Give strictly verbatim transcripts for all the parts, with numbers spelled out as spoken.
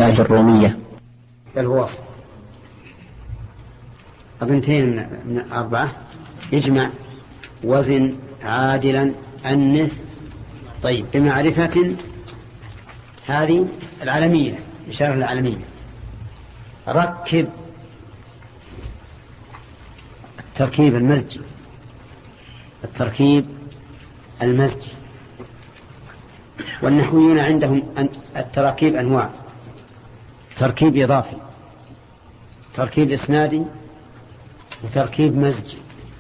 الرومية بل هو وصف. اثنتين من أربعة يجمع وزن عادلا أنث. طيب بمعرفة هذه العالمية، إشارة العالمية. ركب التركيب المزجي، التركيب المزجي. والنحويون عندهم التراكيب أنواع: تركيب إضافي، تركيب إسنادي، وتركيب مزجي.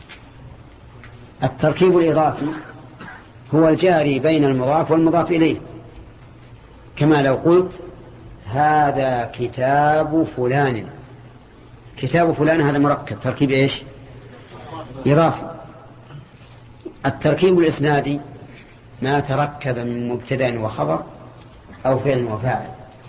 التركيب الإضافي هو الجاري بين المضاف والمضاف إليه، كما لو قلت هذا كتاب فلان. كتاب فلان هذا مركب، تركيب إيش؟ إضافي. التركيب الإسنادي ما تركب من مبتدأ وخبر أو فعل وفاعل،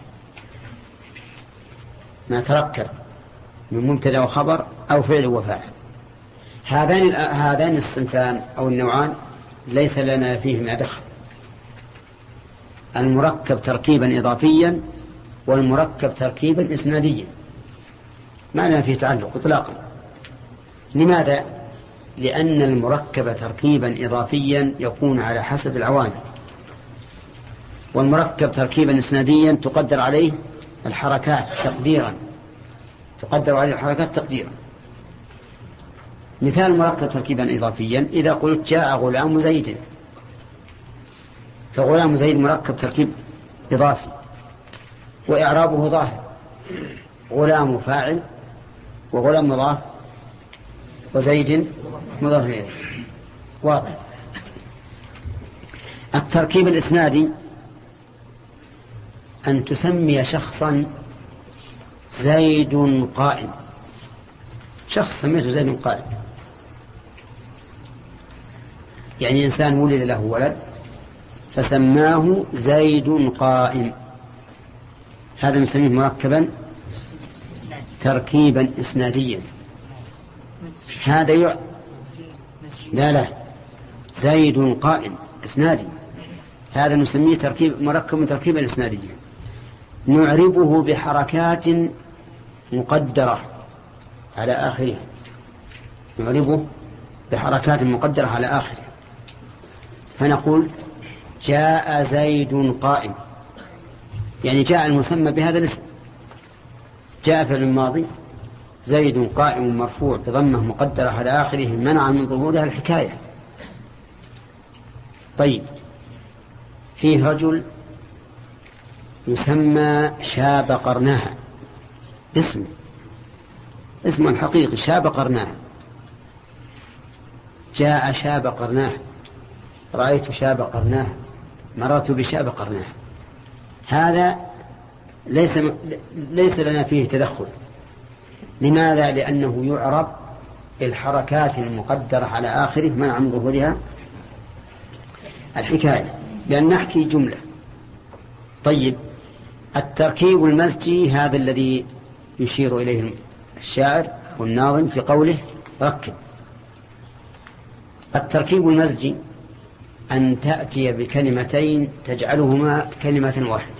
ما تركب من مبتدأ وخبر أو فعل وفاعل. هذان هذان الصنفان أو النوعان ليس لنا فيهما دخل. المركب تركيبا إضافيا والمركب تركيبا إسناديا ما لنا فيه تعلق إطلاقا. لماذا؟ لأن المركب تركيبا إضافيا يكون على حسب العوامل، والمركب تركيبا إسناديا تقدر عليه الحركات تقديرا، تقدر عليه الحركات تقديرا. مثال مركب تركيبا إضافيا: إذا قلت جاء غلام زيد، فغلام زيد مركب تركيب إضافي وإعرابه ظاهر، غلام فاعل وغلام مضاف وزيد مضاف إليه، واضح. التركيب الإسنادي أن تسمي شخصا زيد قائم، شخص سميته زيد قائم، يعني إنسان ولد له ولد فسماه زيد قائم، هذا نسميه مركبا تركيبا إسناديا. هذا يع... لا لا زيد قائم إسنادي، هذا نسميه تركيب مركب تركيبا إسناديا، نعربه بحركات مقدرة على آخره، نعربه بحركات مقدرة على آخره. فنقول جاء زيد قائم، يعني جاء المسمى بهذا الاسم. جاء فعل الماضي، زيد قائم مرفوع بضمة مقدرة على آخره منع من ظهورها الحكاية. طيب فيه رجل يسمى شاب قرناها، اسم اسمه الحقيقي شاب قرناها. جاء شاب قرناها، رأيت شاب قرناها، مررت بشاب قرناها. هذا ليس ليس لنا فيه تدخل. لماذا؟ لأنه يعرب الحركات المقدرة على آخره منع من ظهورها الحكاية، لأن نحكي جملة. طيب التركيب المزجي هذا الذي يشير إليه الشاعر والناظم في قوله ركب. التركيب المزجي أن تأتي بكلمتين تجعلهما كلمة واحدة،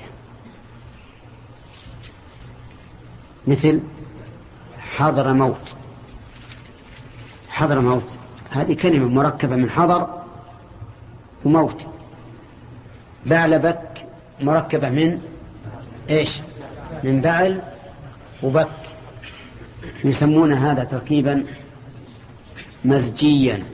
مثل حضر موت. حضر موت هذه كلمة مركبة من حضر وموت. بعلبك مركبة من إيش؟ من بعل وبك. يسمون هذا تركيبا مزجيا.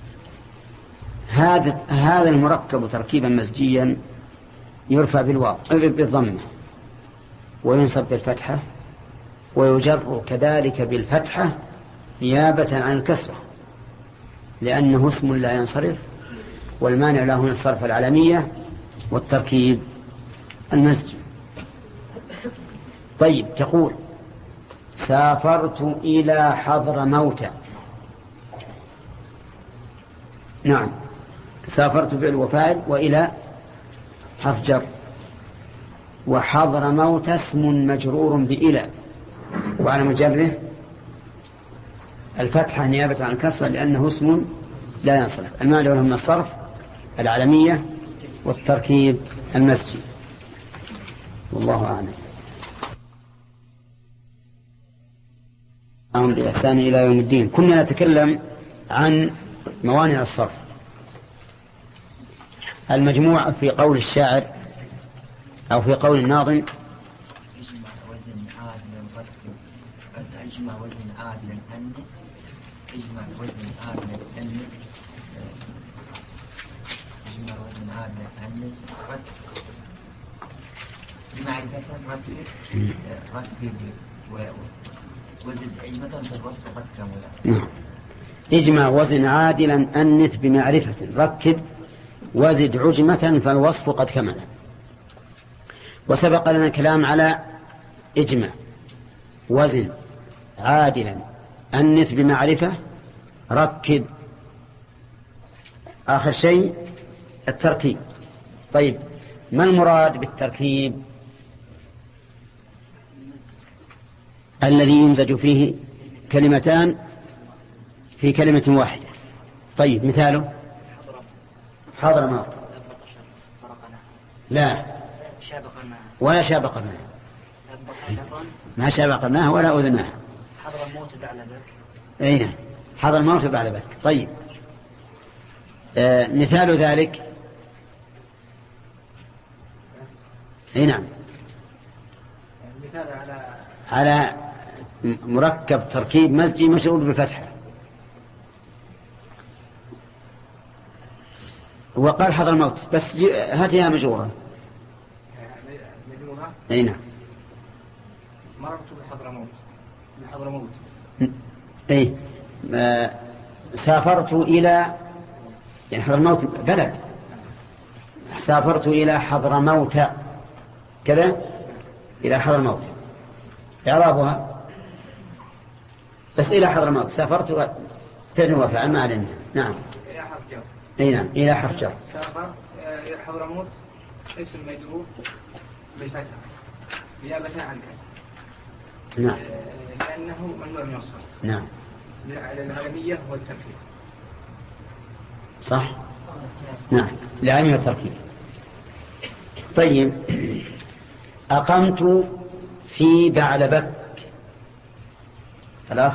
هذا هذا المركب تركيبا مزجيا يرفع بالواو بالضمة وينصب بالفتحة ويجر كذلك بالفتحة نيابة عن الكسرة، لأنه اسم لا ينصرف، والمانع له من الصرف العالمية والتركيب المزجي. طيب تقول سافرت إلى حضر موت. نعم سافرت فعل وفاعل وإلى حرف جر، وحضر موت اسم مجرور بإلى وعلى مجره الفتحة نيابة عن الكسرة لأنه اسم لا ينصرف. المانع له من الصرف العالمية والتركيب المزجي. والله أعلم. بإحسان إلى يوم الدين. كنا نتكلم عن موانع الصرف. المجموع في قول الشاعر أو في قول الناظم: اجمع وزن عادلا رتب قد اجمع وزن عادلا أنف اجمع وزن عادلا أنف اجمع وزن عادلا أنف رتب بمعرفة رتب رتب وزد عجمة فالوصف قد كمل. نعم. اجمع وزن عادلا أنث بمعرفة ركب وزد عجمة فالوصف قد كمل. وسبق لنا كلام على اجمع وزن عادلا أنث بمعرفة ركب، آخر شيء التركيب. طيب، ما المراد بالتركيب؟ الذي يمزج فيه كلمتان في كلمة واحدة. طيب، مثاله حضر موت. لا، ولا شابقناه، ما شابقناه ولا أذناه. حضر الموت بعلبك. أين حضر الموت بعلبك. طيب، آه مثال ذلك أي نعم، مثال على على مركب تركيب مزجي مشغول بالفتحة. وقال حضر الموت بس هاتها مجرورة. أي نعم. مررت بحضر موت. بحضر موت. أي ما سافرت إلى يعني حضر موت بلد. سافرت إلى حضر موت كذا، إلى حضر موت إعرابها بس إلى حضر موت. سافرت فعل وفعل ما علينا. نعم. إلى حرف جر. أي نعم، إلى حرف جر. سافر إلى حضر موت اسم مجرور بالفتحة نيابة عن الكسر. نعم. لأنه ممنوع من الصرف. نعم. العالمية والتركيب. صح. نعم، العالمية والتركيب. طيب، أقمت في بعلبك. الأخ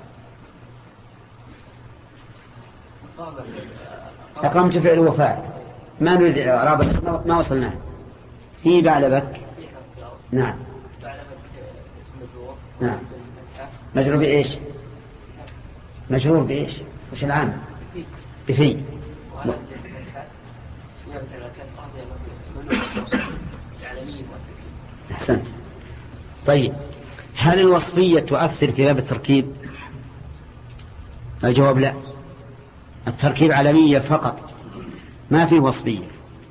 أقمت فعل وفاعل، ما نريد إعراب، ما وصلنا. في بعلبك. نعم. نعم. مجرور بإيش؟ مجرور بإيش؟ وش العام؟ بفي. أحسنت. طيب، هل الوصفية تؤثر في باب التركيب؟ الجواب لا. التركيب علمية فقط، ما فيه وصفية.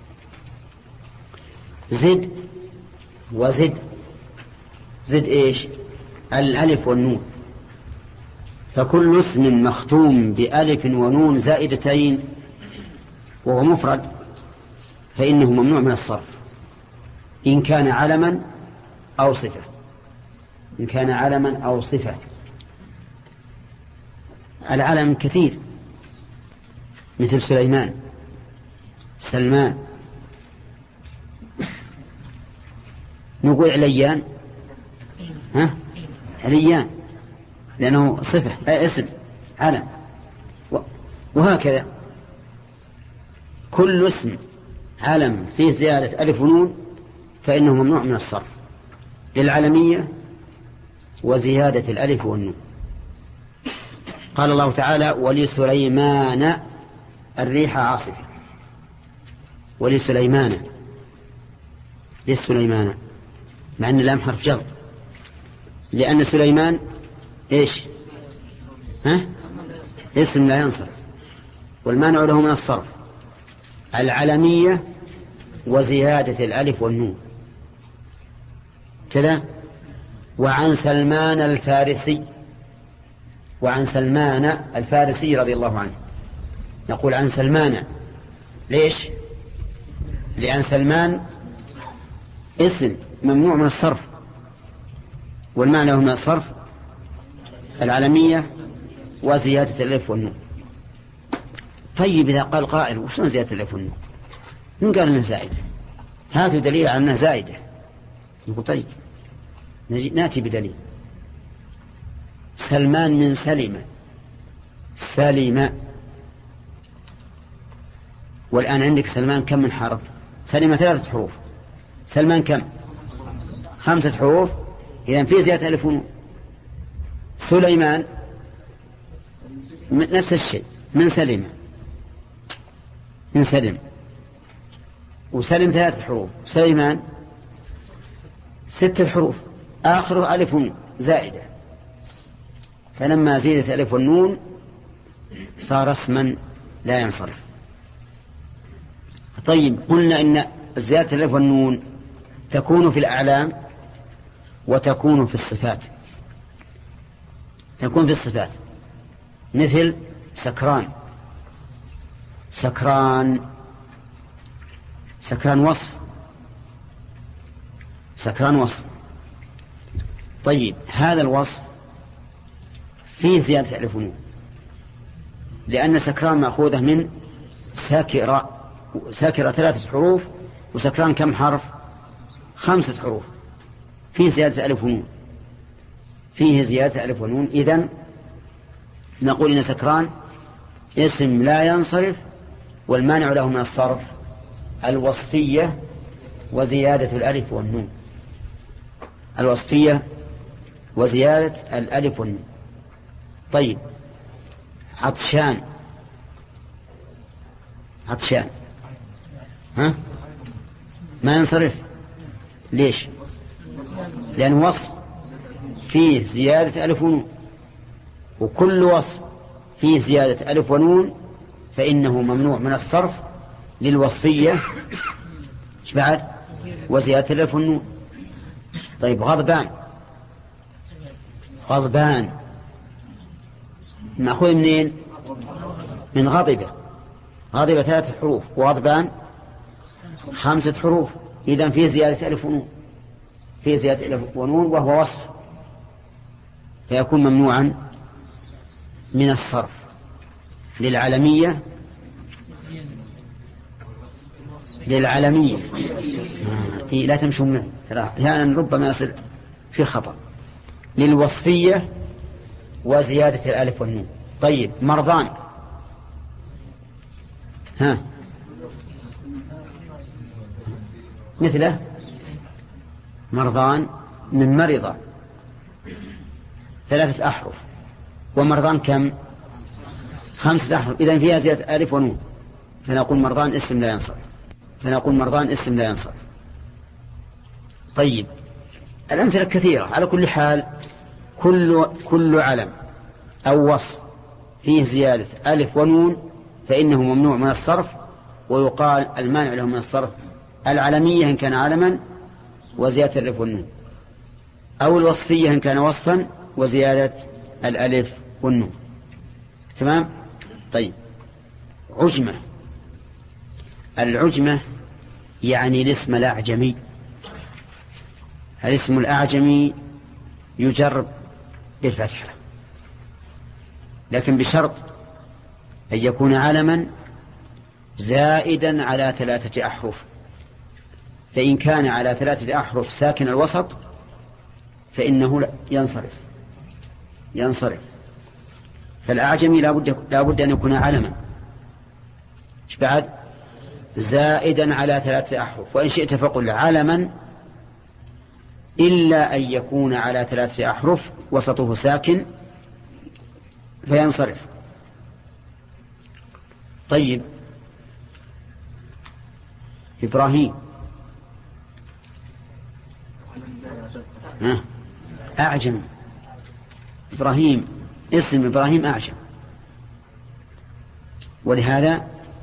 زد وزد، زد إيش؟ الألف والنون. فكل اسم مختوم بألف ونون زائدتين وهو مفرد فإنه ممنوع من الصرف إن كان علما أو صفة. إن كان علما أو صفة. العلم كثير مثل سليمان، سلمان. نقول عليان، ها؟ عليان لأنه صفة أي اسم علم. وهكذا كل اسم علم فيه زيادة ألف ونون فإنه ممنوع من الصرف للعلمية وزيادة الألف والنون. قال الله تعالى: ولسليمان الريح عاصفة. ولسليمان، لسليمان مع أن اللام حرف جر، لأن سليمان إيش؟ ها؟ اسم لا ينصرف، والمانع له من الصرف العلمية وزيادة الألف والنون كذا. وعن سلمان الفارسي، وعن سلمان الفارسي رضي الله عنه، نقول عن سلمان. ليش؟ لأن سلمان اسم ممنوع من الصرف، والمعنى له من الصرف العلمية وزيادة الألف والنون. طيب، إذا قال قائل: وشون زيادة الألف والنون؟ من قال أنها زائدة؟ هاتوا دليل على أنها زائدة. نقول طيب، ناتي بدليل. سلمان من سلمة، سلمة. والآن عندك سلمان كم من حرف؟ سلمة ثلاثة حروف، سلمان كم؟ خمسة حروف، إذن في زيادة ألف ونون. سليمان نفس الشيء، من سلمة، من سلم، وسلم ثلاثة حروف. سليمان ستة حروف، آخره ألف ونون زائدة، فلما زيدت ألف والنون صار اسما لا ينصرف. طيب، قلنا إن زيادة الألف والنون تكون في الأعلام وتكون في الصفات. تكون في الصفات مثل سكران، سكران، سكران وصف، سكران وصف. طيب، هذا الوصف فيه زيادة ألف ونون، لأن سكران مأخوذة من ساكرة، ساكرة ثلاثة حروف، وسكران كم حرف؟ خمسة حروف، فيه زيادة ألف ونون، فيه زيادة ألف ونون. إذن نقول إن سكران اسم لا ينصرف، والمانع له من الصرف الوصفية وزيادة الألف والنون، الوصفية وزيادة الألف والنون. طيب، عطشان، عطشان ها ما ينصرف، ليش؟ لأن وصف فيه زيادة ألف ونون، وكل وصف فيه زيادة ألف ونون فإنه ممنوع من الصرف للوصفية ايش بعد؟ وزيادة الألف والنون. طيب، غضبان، غضبان نأخذ منين؟ من غضبة، غضبة ثلاثة حروف، وغضبان خمسة حروف، إذن فيه زيادة ألف ونون، فيه زيادة ألف ونون وهو وصف، فيكون ممنوعا من الصرف للعالمية، للعالمية آه. لا تمشوا معي، أحيانا ربما يصل في خطأ. للوصفية وزيادة الألف والنون. طيب، مرضان، ها مثله مرضان من مرضى، ثلاثة أحرف، ومرضان كم؟ خمسة أحرف، إذن فيها زيادة ألف ونون، فنقول مرضان اسم لا ينصرف، فنقول مرضان اسم لا ينصرف. طيب، الأمثلة كثيرة. على كل حال، كل كل علم أو وصف فيه زيادة ألف ونون فإنه ممنوع من الصرف، ويقال المانع له من الصرف العلمية إن كان علما وزيادة الألف والنون، أو الوصفية إن كان وصفا وزيادة الألف والنون. تمام؟ طيب، عجمة، العجمة يعني الاسم الأعجمي، الاسم الأعجمي يجر بالفتحة، لكن بشرط أن يكون علما زائدا على ثلاثة أحرف، فإن كان على ثلاثة أحرف ساكن الوسط فإنه ينصرف، ينصرف. فالأعجمي لا بد أن يكون علما إيش بعد؟ زائدا على ثلاثة أحرف، وإن شئت فقل علما إلا أن يكون على ثلاثة أحرف وسطه ساكن فينصرف. طيب، إبراهيم أعجم، إبراهيم اسم إبراهيم أعجم، ولهذا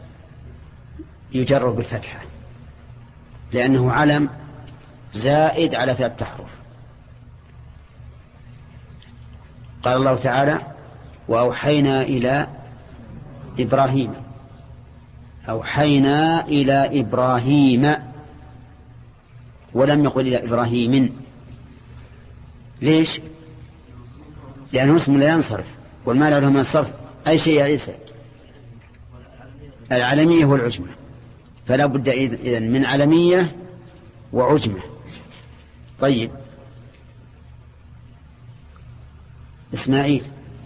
يجر بالفتحة لأنه علم زائد على ثلاثة أحرف. قال الله تعالى: وأوحينا إلى إبراهيم، أوحينا إلى إبراهيم، ولم يقل إلى إبراهيم. ليش؟ لأنه اسم لا ينصرف، والمانع له من الصرف أي شيء يا عيسى، العلمية والعجمة، فلا بد إذن من علمية وعجمة. طيب، إسماعيل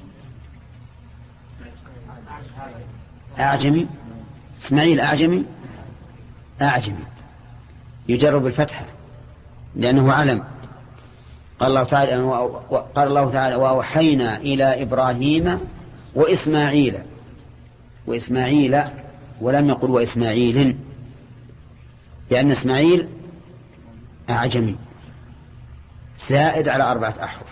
أعجمي. إسماعيل أعجمي أعجمي يجر بالفتحة لأنه علم. قال الله تعالى قال الله تعالى وأوحينا إلى إبراهيم وإسماعيل وإسماعيل ولم يقل وإسماعيل لأن إسماعيل أعجمي زائد على أربعة أحرف.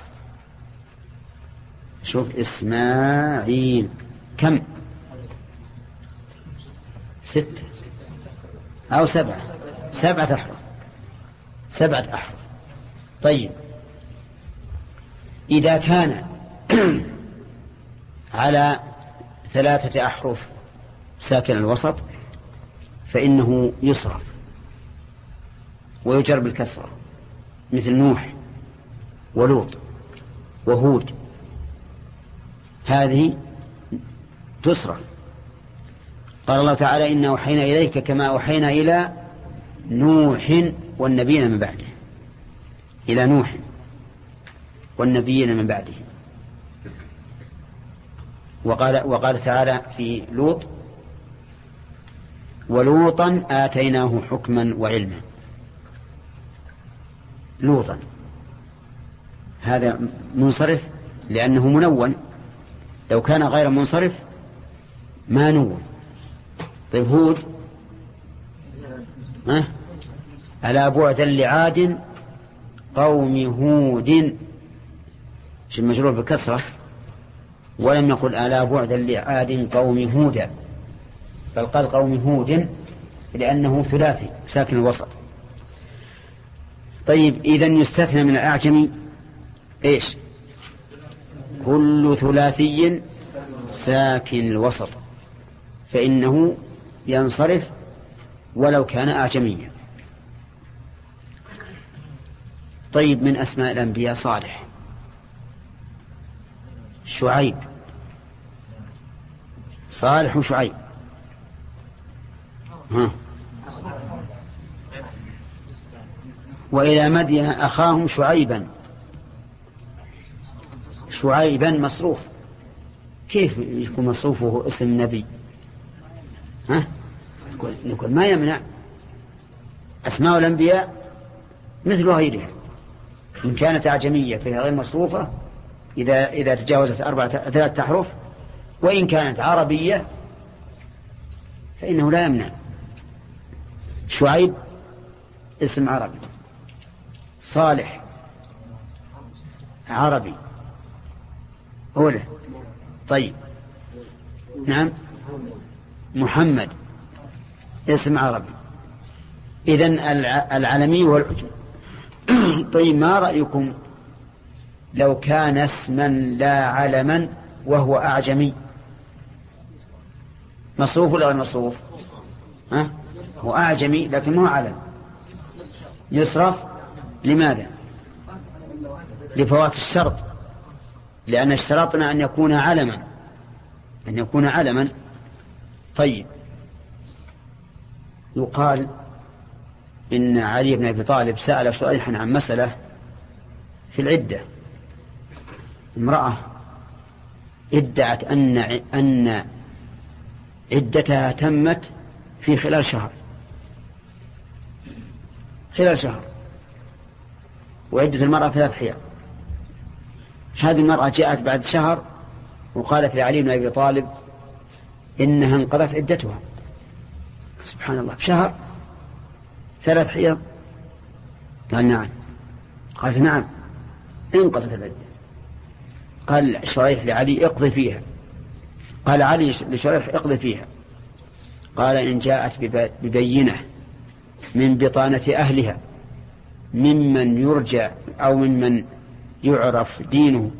شوف إسماعيل كم؟ ستة أو سبعة سبعة أحرف سبعة أحرف. طيب إذا كان على ثلاثة أحرف ساكن الوسط فإنه يصرف ويجر بالكسرة مثل نوح ولوط وهود، هذه تصرف. قال الله تعالى إنا أوحينا إليك كما أوحينا إلى نوح والنبيين من بعده، إلى نوح والنبيين من بعده. وقال, وقال تعالى في لوط ولوطا آتيناه حكما وعلما. لوطا هذا منصرف لأنه منون، لو كان غير منصرف ما نون. طيب هود ها ألا بعدا لعاد قوم هود، شو المجرور بالكسرة، ولم يقل ألا بعدا لعاد قوم هودا، بل قال قوم هود لأنه ثلاثي ساكن الوسط. طيب إذن يستثنى من الأعجم إيش؟ كل ثلاثي ساكن الوسط فإنه ينصرف ولو كان أعجميا. طيب من أسماء الأنبياء صالح، شعيب، صالح وشعيب. ها. وإلى مدين أخاهم شعيبا، شعيبا مصروف، كيف يكون مصروفه اسم نبي؟ ها؟ نقول, نقول ما يمنع أسماء الأنبياء مثل غيرها إن كانت أعجمية فهي غير مصروفة إذا, إذا تجاوزت أربعة ثلاثة أحرف، وإن كانت عربية فإنه لا يمنع. شعيب اسم عربي، صالح عربي أوله. طيب نعم محمد اسم عربي، إذن العلمي والعجم. طيب ما رأيكم لو كان اسما لا علما وهو أعجمي، مصروف ولا غير مصروف؟ ها؟ هو أعجمي لكن ما هو علم، يصرف. لماذا؟ لفوات الشرط، لأن اشترطنا أن يكون علما أن يكون علما. طيب يقال إن علي بن أبي طالب سأل شريحا عن مسألة في العدة. امرأة ادعت أن أن عدتها تمت في خلال شهر خلال شهر وعدة المرأة ثلاث حيض. هذه المرأة جاءت بعد شهر وقالت لعلي بن أبي طالب إنها انقضت عدتها. سبحان الله، بشهر ثلاث حيض؟ قال نعم. قالت نعم انقضت العدة. قال شريح لعلي اقضي فيها. قال علي لشريح اقضي فيها. قال إن جاءت ببينة من بطانة أهلها ممن يرجع أو ممن يعرف دينه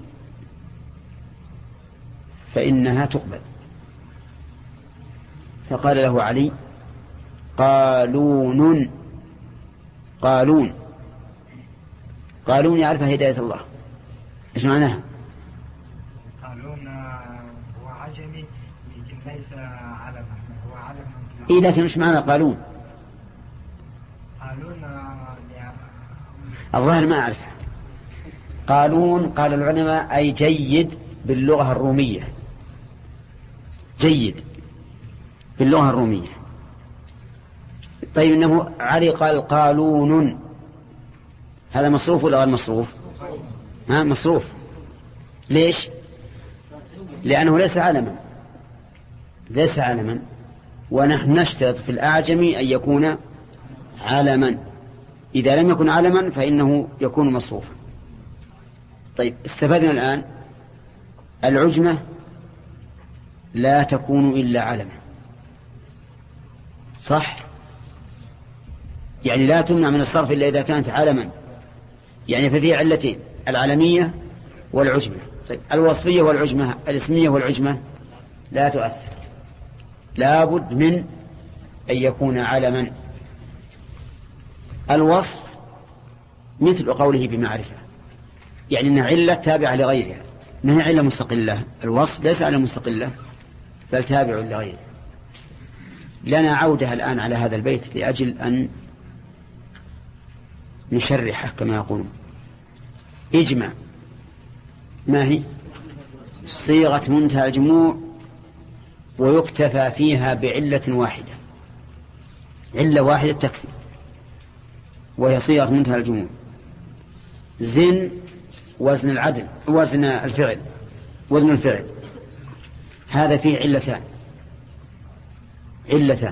فإنها تقبل. فقال له علي قالون قالون قالون يعرف هداية الله، إيش معناها؟ قالون هو عجمي لكن ليس علما، هو علم. إيه لكن إيش معنى قالون؟ قالون الظاهر ما أعرف. قالون قال العلماء أي جيد باللغة الرومية، جيد باللغة الرومية. طيب إنه علي قال قالون، هذا مصروف ولا غير مصروف؟ ها مصروف. ليش؟ لأنه ليس علما، ليس علما، ونحن نشترط في الأعجم أن يكون علما، إذا لم يكن علما فإنه يكون مصروفا. طيب استفدنا الآن العجمة لا تكون إلا علما، صح؟ يعني لا تمنع من الصرف إلا إذا كانت علما، يعني ففيه علتين، العلمية والعجمة. طيب الوصفية والعجمة، الاسمية والعجمة لا تؤثر، لابد من أن يكون علما. الوصف مثل قوله بمعرفة، يعني أنها علة تابعة لغيرها، ما هي علة مستقلة. الوصف ليس علة مستقلة بل تابع لغيره. لنا عودة الآن على هذا البيت لأجل أن نشرحه كما يقولون. اجمع ما هي؟ صيغة منتهى الجموع ويكتفى فيها بعلة واحدة، علة واحدة تكفي وهي صيغة منتهى الجموع. زن وزن العدل، وزن الفعل، وزن الفعل، هذا فيه علتان، علتان.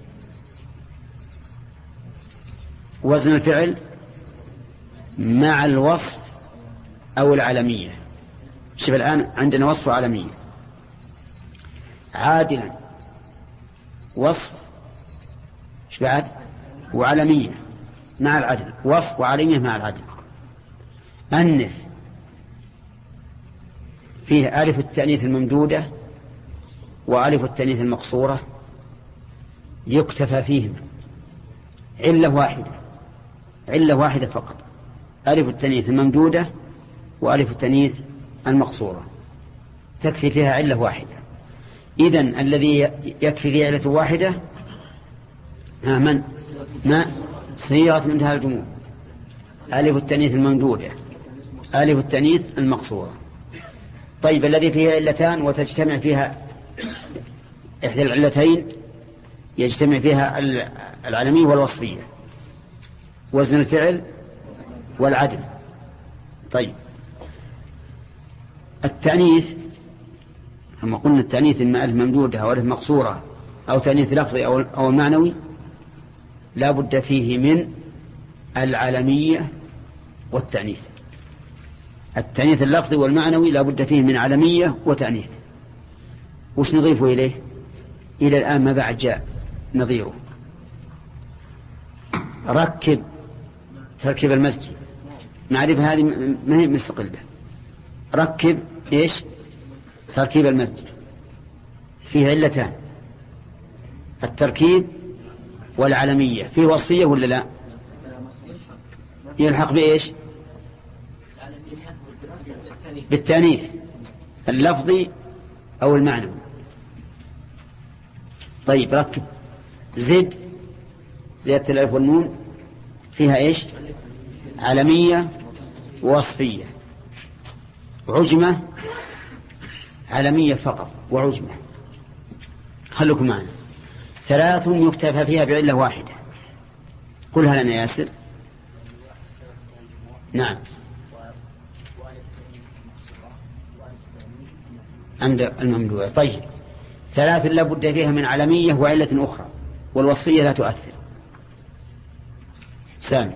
وزن الفعل مع الوصف أو العلمية. شوف الآن عندنا وصف وعلمية. عادلا وصف شو بعد؟ وعلمية مع العدل، وصف وعلمية مع العدل. أنث فيه ألف التأنيث الممدودة وألف التأنيث المقصورة، يكتفى فيهم علة واحدة، علة واحدة فقط، ألف التأنيث الممدودة وألف التأنيث المقصورة، تكفي فيها علة واحدة. إذن الذي يكفي فيها علة واحدة ها من؟ ما صيغة منتهى الجموع، ألف التأنيث الممدودة، ألف التأنيث المقصورة. طيب الذي فيها علتان وتجتمع فيها إحدى العلتين، يجتمع فيها العلمية والوصفية، وزن الفعل والعدل. طيب التأنيث، أما قلنا التأنيث إما ألف ممدودة أو ألف مقصورة أو تأنيث لفظي أو أو معنوي، لا بد فيه من العلمية والتأنيث. التأنيث اللفظي والمعنوي لا بد فيه من علمية وتأنيث. وش نضيف إليه؟ إلى الآن ما بعد جاء نظيره. ركب تركيب المسجد، معرفة هذه ما هي مستقلة. ركب إيش؟ تركيب المسجد فيه علتان، التركيب والعلمية. فيه وصفية ولا لا؟ يلحق بإيش؟ بالتأنيث اللفظي أو المعنوي. طيب ركب زد، زيادة الألف والنون فيها إيش؟ علمية ووصفية. عجمة علمية فقط وعجمة. خلكم معنا. ثلاث يكتفى فيها بعلة واحدة. قلها لنا ياسر. نعم عند الممدوح. طيب ثلاث لا بد فيها من علمية وعلة أخرى، والوصفية لا تؤثر. سامي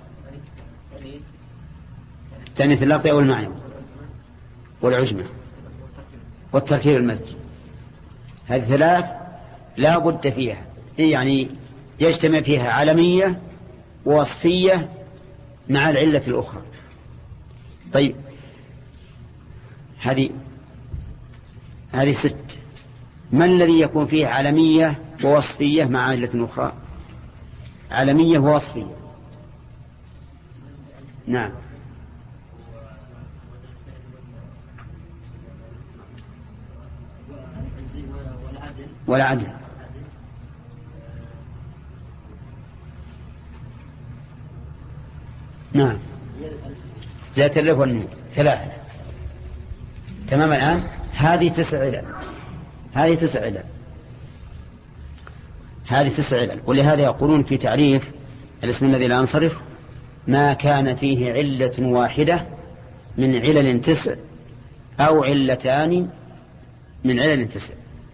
التأنيث اللفظي أو المعنوي والعجمة والتركيب المزجي، هذه ثلاث لا بد فيها، يعني يجتمع فيها علمية ووصفية مع العلة الأخرى. طيب هذه هذه ست. ما الذي يكون فيه علمية ووصفية مع علة أخرى؟ علمية ووصفية. نعم والعدل. نعم زائدة الألف والنون ثلاثة. تمام الآن هذه تسع علل، هذه تسع علل، هذه تسع علل. ولهذا يقولون في تعريف الاسم الذي لا ينصرف: ما كان فيه علة واحدة من علل تسع أو علتان من علل تسع.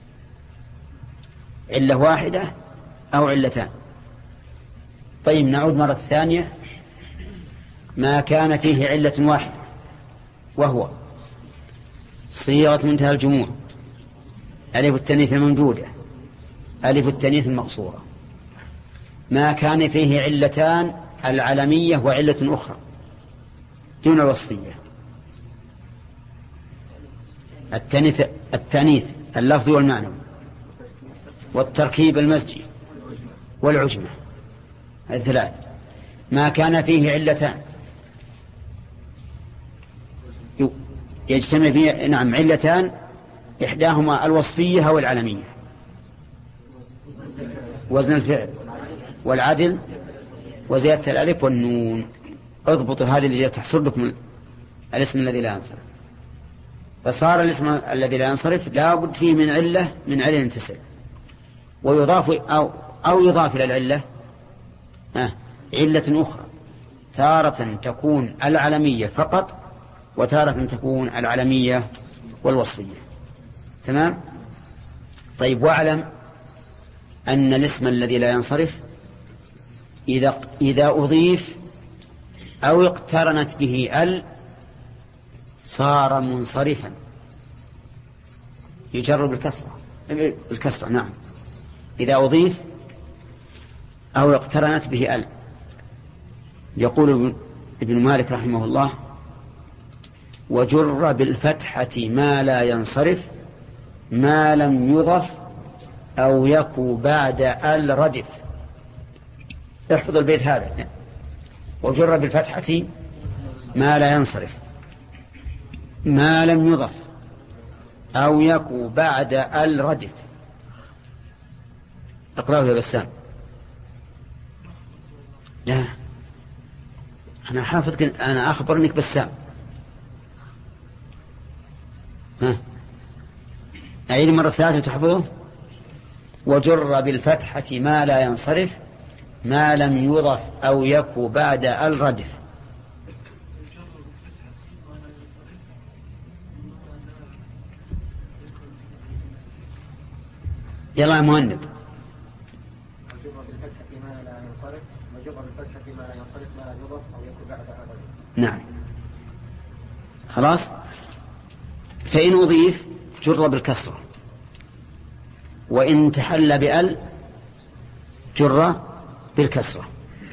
علة واحدة أو علتان. طيب نعود مرة ثانية. ما كان فيه علة واحدة وهو صيغة منتهى الجموع، ألف التانيث الممدودة، ألف التانيث المقصورة. ما كان فيه علتان العلمية وعلة أخرى دون الوصفية. التانيث التانيث اللفظي والمعنوي، والتركيب المزجي، والعجمة، الثلاث. ما كان فيه علتان يجتمع فيه نعم علتان، إحداهما الوصفية أو العلمية، وزن الفعل والعدل وزيادة الألف والنون. اضبطوا هذه اللي تحصل لكم الاسم الذي لا ينصرف. فصار الاسم الذي لا ينصرف لا بد فيه من علة من علة تسع، ويضاف أو, أو يضاف إلى العلة آه علة أخرى، تارة تكون العلمية فقط، وتارة تكون العلمية والوصفية. تمام. طيب واعلم أن الاسم الذي لا ينصرف إذا, إذا أضيف أو اقترنت به ال صار منصرفا، يجر بالكسرة. الكسرة نعم، إذا أضيف أو اقترنت به ال. يقول ابن مالك رحمه الله: وجر بالفتحة ما لا ينصرف ما لم يضف أو يكو بعد ال ردف. احفظ البيت هذا: وجر بالفتحة ما لا ينصرف ما لم يضف أو يكو بعد ال ردف. اقرأه يا بسام. لا أنا حافظ، أنا أخبر أنك بسام. ها أعيد مرة ثلاثة تحفظه: وجر بالفتحة ما لا ينصرف ما لم يضف أو يكو بعد ال ردف. يلا يا مهند. وجر بالفتحة ما لا ينصرف وجر بالفتحة ما لا ينصرف ما لا يضف أو يكو بعد ال ردف. نعم خلاص. فإن أضيف جر بالكسرة، وإن تحل بأل جر بالكسرة.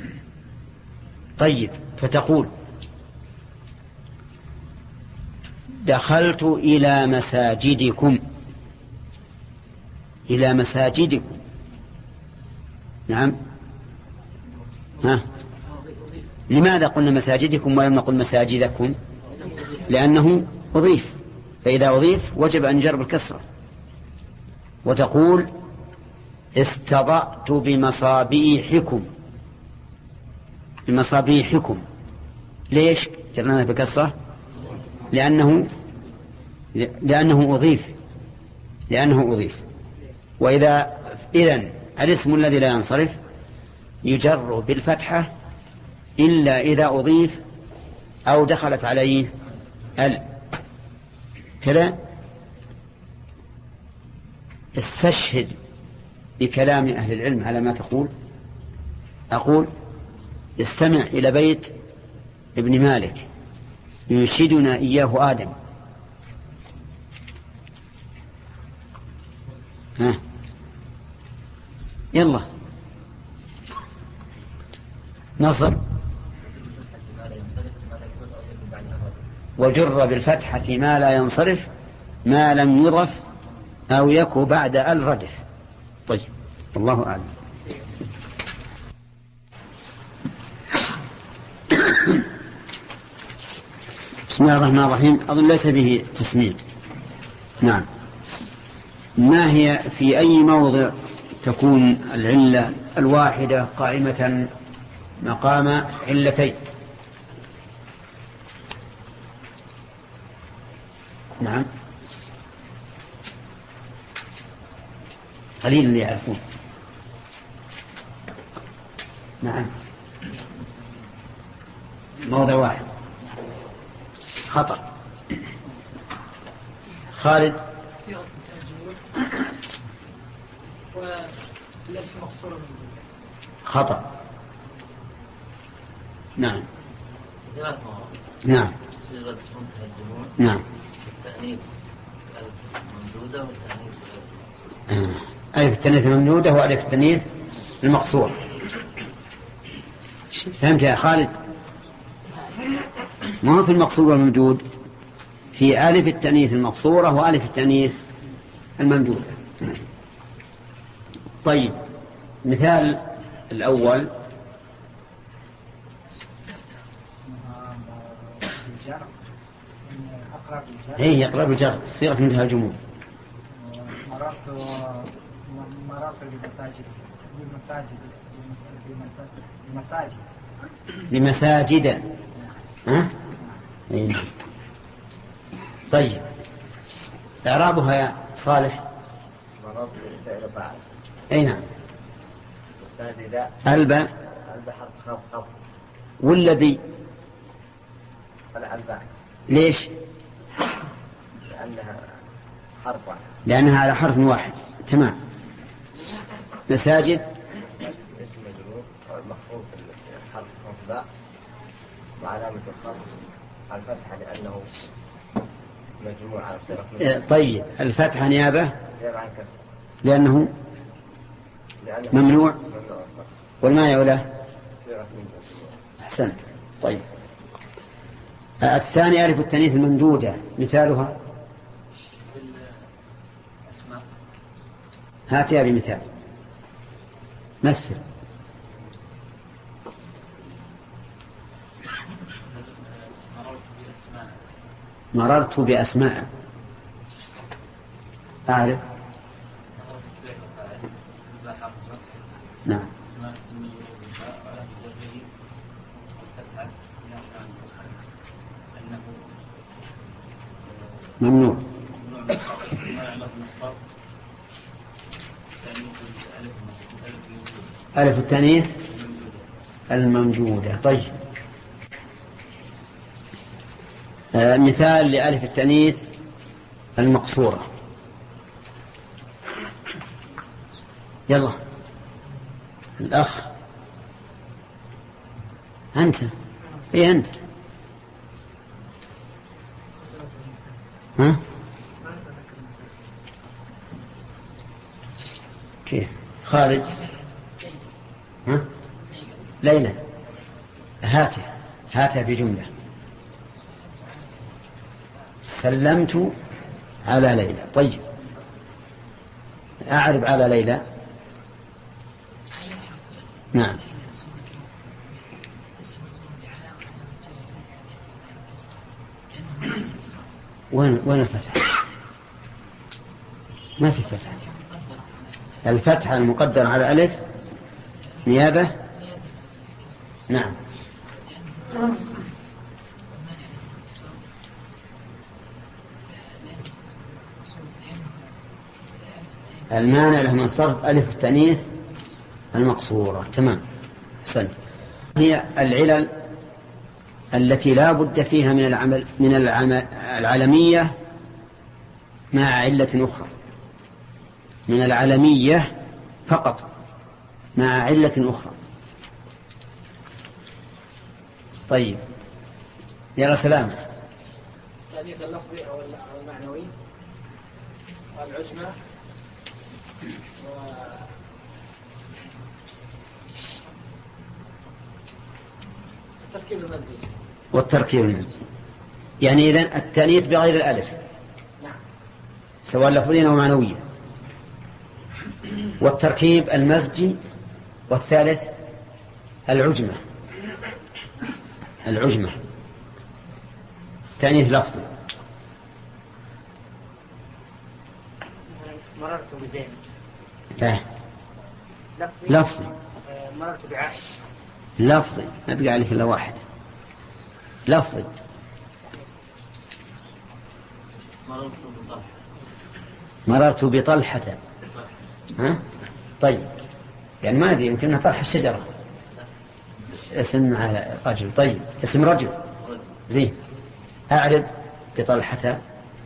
طيب فتقول: دخلت إلى مساجدكم. إلى مساجدكم نعم. ها لماذا قلنا مساجدكم ولم نقل مساجدكم؟ لأنه أضيف، فإذا أضيف وجب أن يجر بالكسرة. وتقول: استضأت بمصابيحكم. بمصابيحكم ليش جرناها بكسرة؟ لأنه لأنه أضيف لأنه أضيف. وإذا إذن الاسم الذي لا ينصرف يجر بالفتحة إلا إذا أضيف أو دخلت عليه ال. كذا استشهد بكلام أهل العلم على ما تقول. أقول: استمع إلى بيت ابن مالك ينشدنا إياه آدم. ها يلا نصر. وجر بالفتحة ما لا ينصرف ما لم يضف أو يكو بعد ال ردف. طيب الله أعلم. بسم الله الرحمن الرحيم. أظن ليس به تسميع. نعم. ما هي في أي موضع تكون العلة الواحدة قائمة مقام علتين؟ نعم قليل اللي يعرفون. نعم موضع واحد خطأ. خالد صيغة التهجير واللبس مقصورة من خطأ. نعم ثلاث مواضع. نعم صيغة تهجمون. نعم التأنيث الممدودة والتأنيث آه. ألف التأنيث الممدودة وألف التأنيث المقصور. فهمت يا خالد؟ ما هو في المقصور والممدود، في ألف التأنيث المقصورة وألف التأنيث الممدودة. طيب مثال الأول هي أقرب الجر صيغة منتهى الجموع. مررت مررت بمساجد بمساجد بمساجد بمساجد. ها؟ إيه. طيب إعرابها يا صالح. مررت بالفعل بعد. أي نعم. مساجد الباء الباء حرف خف خف ولا بي؟ طلع الباء ليش؟ لأنها حرف واحد. لأنها على حرف واحد. تمام. مساجد اسم مجرور المخفوض الحرف خف باء وعلامة الخفض الفتحة لأنه مجموع على صيغة آه، طيب الفتحة نيابة نيابة عن كسر لأنه لأنه ممنوع. ممنوع الصرف. والما يوله صيغة مجرور. أحسنت. طيب آه، الثاني ألف التأنيث الممدودة مثالها بالأسماء. هاتها بمثال مثل. مررت بأسماء. مررت بأسماء. أعرف. مررت بفعل وفاعل الباء حرف جر. نعم اسماء اسم مجرور بالباء وعلى جره الفتحة نيابة عن الكسر لأنه ممنوع. ممنوع من الصرف. ما يعلق من الصرف. تأنيث الألف الألف الموجودة. ألف التأنيث الموجودة. الممدودة. طيب آه مثال لألف التأنيث المقصورة. يلا الأخ أنت. إيه أنت؟ ها؟ كيف؟ خالد. ها؟ ليلى. هاته هاته في جملة. سلمت على ليلى. طيب أعرب على ليلى. نعم وين وين الفتحة؟ ما في فتحة. الفتحة المقدرة على ألف نيابة. نعم المانع له من صرف ألف التأنيث المقصورة. تمام أحسنت. هي العلل التي لا بد فيها من العمل من العمل العلمية مع علة أخرى، من العلمية فقط مع علة أخرى. طيب يا سلام. التأنيث اللفظي أو المعنوي والعجمة والتركيب المزجي. والتركيب المزجي يعني إذن التأنيث بغير الألف نعم سواء لفظيا أو معنويا. والتركيب المزجي. والثالث العجمة. العجمة تأنيث لفظي. مررت بزين. لا لفظي. لفظي. آه، مررت بعائشة. لفظي ما بقى عليك إلا واحد. لفظي مررت بطلحة. مررت بطلحة. ها؟ طيب يعني ما أدري يمكنها طلحة الشجرة اسم على رجل. طيب اسم رجل زين. أعرب بطلحة.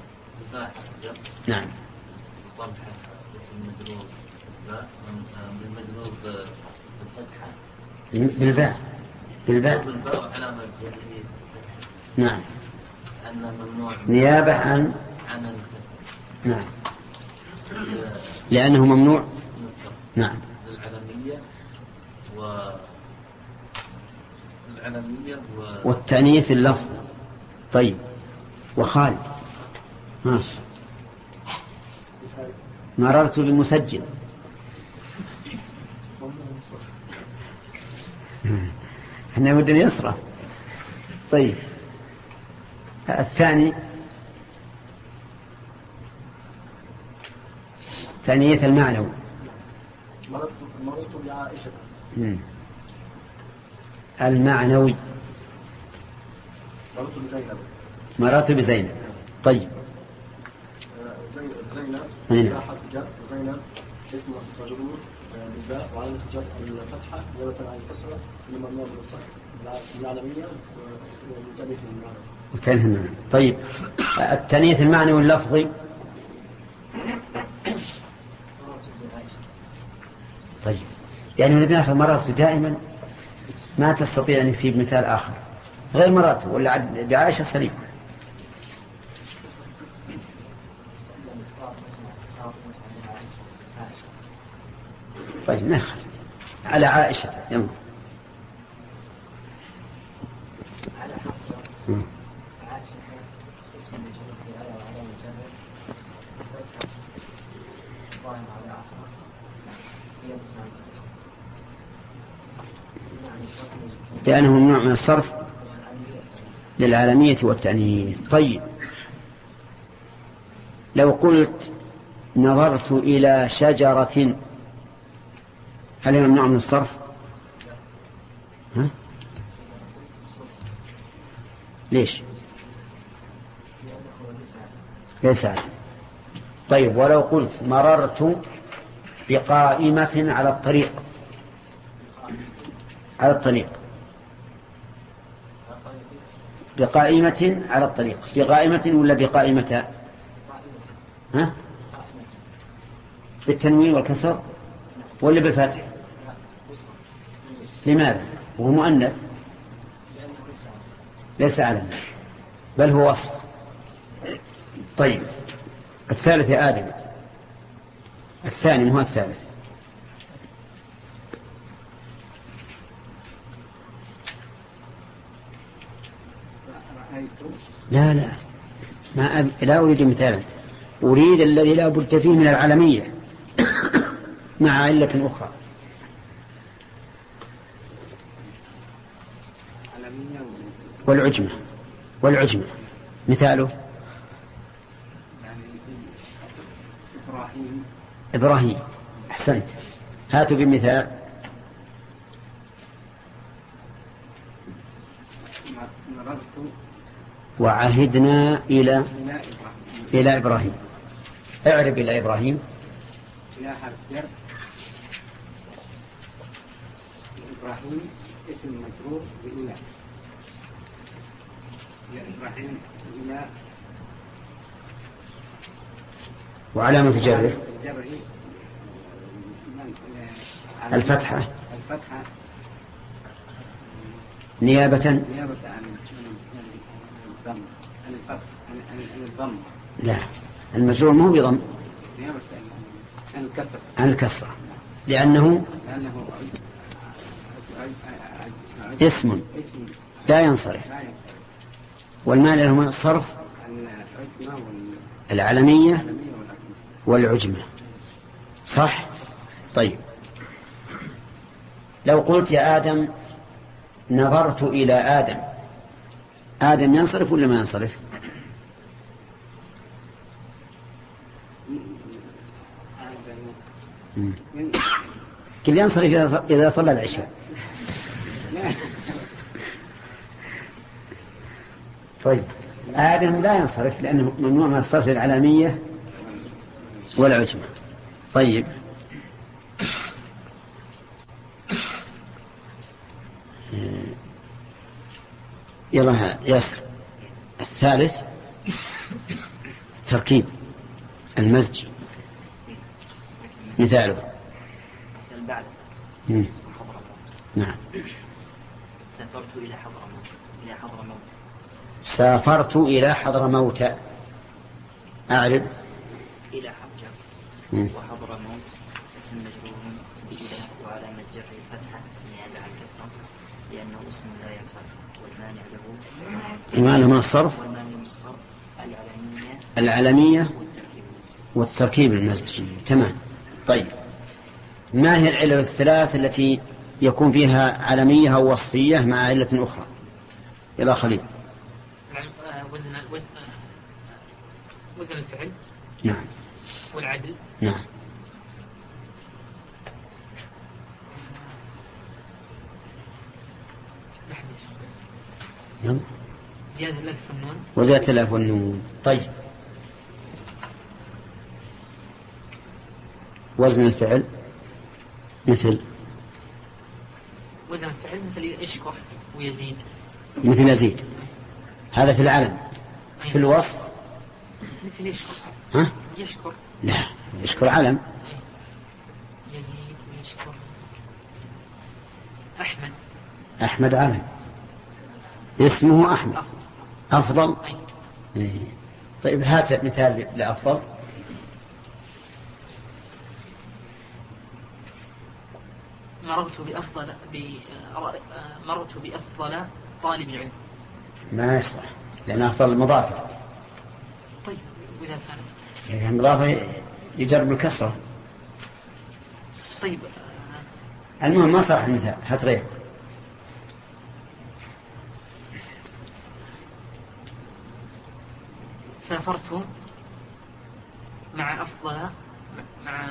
نعم. طلحة اسم مجرور بالمجرور بالفتحة بالباء بالباء بالباء وعلامة جره. نعم. أنه ممنوع نيابة عن عن الكسر. نعم لأنه ممنوع. نصر. نعم. العلمية و العلمية و والتأنيث اللفظ. طيب وخال. ماشي. مررت بمسجل. احنا ودنا يسرى. طيب الثاني ثانية المعنوي. مررت مررت بعائشة. المعنوي. مررت بزينب. مررت بزينب. طيب زينب زينب لا حرف جر وزينب اسم مجرور بالباء وعلامة جر الفتحة نيابة عن الكسرة ممنوع من الصرف العالمية والتأنيث المعنوي. والتأنيث المعنوي. طيب التأنيث المعنوي واللفظي. طيب يعني من ابن مررت دائما ما تستطيع أن تجيب مثال آخر غير مررت ولا بعائشة سليم. طيب نخل على عائشة يلا. على حفصة. عائشة اسم مجرور بألا وعلامة جره فتحة ظاهر على آخر هي متمام الكسر لأنه ممنوع من الصرف للعالمية والتأنيث. طيب لو قلت نظرت إلى شجرة هل هي ممنوع من الصرف؟ ها؟ ليش؟ ليس على. طيب ولو قلت مررت بقائمة على الطريق. على الطريق بقائمة على الطريق بقائمة ولا بقائمة؟ ها؟ بالتنوين والكسر ولا بالفتح؟ لماذا؟ وهو مؤنث ليس علم بل هو وصف. طيب الثالث يا آدم. الثاني مو الثالث. لا لا ما أب... لا أريد مثالا. أريد الذي لا بد فيه من العالمية مع علة أخرى. والعجمة. والعجمة مثاله إبراهيم. إبراهيم. أحسنت. هاتوا بمثال. مررت وعهدنا إلى إلى إبراهيم. اعرب إلى إبراهيم. إلى حرف جر إبراهيم اسم مجرور بإلى. يا إبراهيم إلى وعلامة جره الفتحة. الفتحة نيابة نيابة عن الضم. عن الفتح عن الضم. لا المجرور مو بضم. نيابة عن الكسر. عن الكسرة لأنه لأنه اسم لا ينصرف والمال له من الصرف العلمية والعجمة. صح. طيب لو قلت يا آدم نظرت إلى آدم. آدم ينصرف ولا ما ينصرف؟ كل ينصرف إذا صلى العشاء. طيب آدم لا ينصرف لأنه ممنوع من الصرف للعلامية والعجمة. طيب يلا ياسر. الثالث تركيب المزج، مثاله البعد. نعم. سافرت إلى حضرموت. إلى حضرموت. سافرت إلى حضرموت. أعرب إلى حضر وحضرموت اسم مجرور بإلى وعلامة جره الفتحة نيابة عن الكسرة لأنه اسم لا ينصرف والمانع له المانع من الصرف والمانع من الصرف العلمية العلمية والتركيب. والتركيب المزجي. تمام. طيب ما هي العلل الثلاث التي يكون فيها علمية أو وصفية مع علة أخرى؟ يلا خليل. وزن وزن وزن الفعل. نعم. والعدل. نعم. نعم. زيادة الألف والنون. وزيادة الألف والنون. طيب وزن الفعل مثل وزن الفعل مثل يشكر ويزيد. مثل يزيد، هذا في العلم. في الوصف مثل يشكر. ها؟ يشكر. لا، يشكر علم. يزيد ويشكر. أحمد. أحمد علم، اسمه أحمد. أفضل. أفضل. إيه. طيب هات مثال لأفضل. مررت بأفضل ب... مررت بأفضل طالب علم. ما يصلح لأن أفضل المضافة. طيب وإذا كان يعني المضافة يجرب الكسرة. طيب المهم ما صح المثال، هات غير. سافرت مع أفضل مع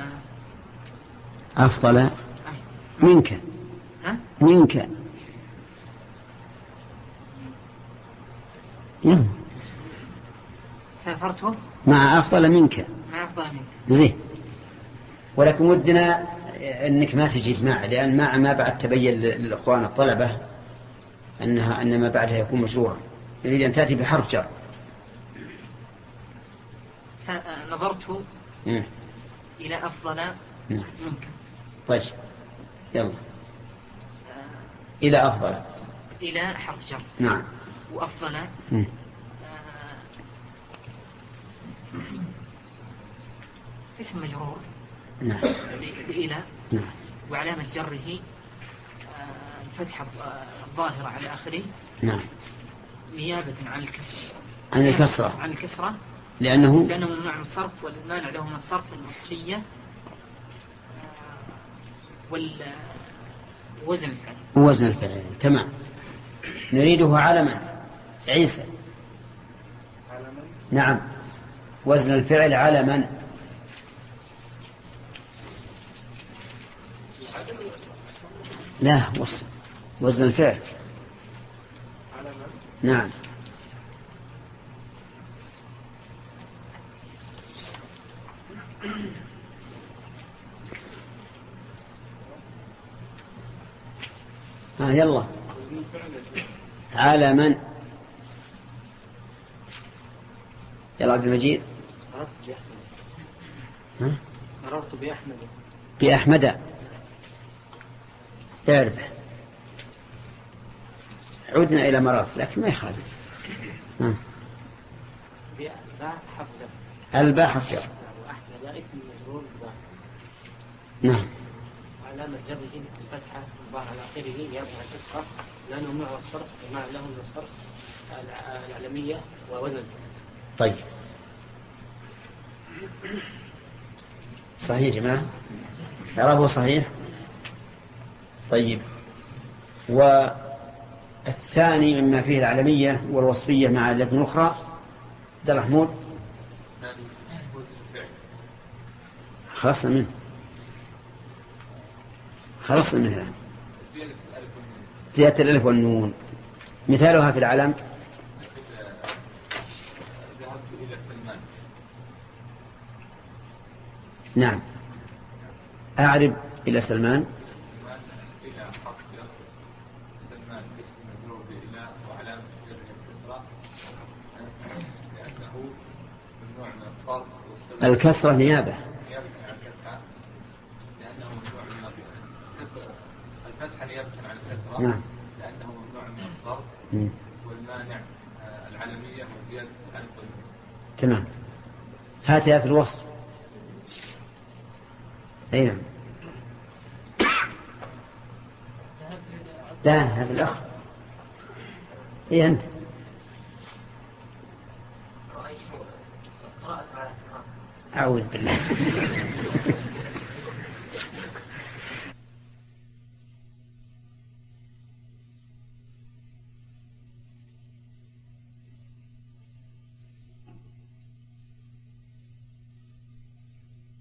أفضل منك. ها؟ منك. يلا. سافرت مع أفضل منك. مع أفضل منك. زين. ولكن ودنا أنك ما تجيب مع، لأن مع ما بعد تبين للأخوان الطلبة أنها أن ما بعدها يكون مجرورا، يريد أن تأتي بحرف جر. نظرت مم. إلى أفضل نعم. منك. طيب يلا. إلى أفضل. إلى حرف جر. نعم. وأفضل مم. اسم مجرور. نعم. بإلى. نعم. وعلامة جره الفتحة الظاهرة على آخره. نعم. نيابة عن الكسرة. عن الكسرة. عن الكسرة. لأنه لأنه ممنوع من الصرف والمانع له من الصرف الوصفية والوزن الفعل. وزن الفعل. تمام. نريده علما. عيسى. علما. نعم. وزن الفعل علما. لا، وصف وزن الفعل علما. نعم. ها يلا. علما. يلا عبد المجيد. ها؟ مررت بأحمد. بأحمد. اعرف. عدنا إلى مرات لكن ما يخالف. ها. باء حفظ. الباء حفظ. وأحمد اسم مجرور باء. نعم. وعلامة جره الفتحة الظاهرة على آخره يابع الكسرة لأنه مع الصرف ومع له من الصرف العلمية ووزن الفعل. طيب صحيح يا جماعة، إعرابه صحيح. طيب والثاني مما فيه العلمية والوصفية مع علة أخرى. ده محمود خلصنا منه خلصنا منه زيادة الألف والنون. مثالها في العلم إلى سلمان. نعم. أعرب إلى سلمان. سلمان إلى حرف جر. سلمان اسم مجرور بإلى وعلامة جره الكسرة لأنه ممنوع من الصرف. الكسرة نيابة. نيابة عن الفتحة لأنه ممنوع من الكسرة. الفتحة نيابة عن الكسرة. نعم. لأنه ممنوع من الصرف. مم. والمانع العلمية وزيادة الألف والنون. تمام. هاتها في الوصف. أي نعم. لا هذا الأخ. إيه أنت. رأيت قراءة على سكران. أعوذ بالله.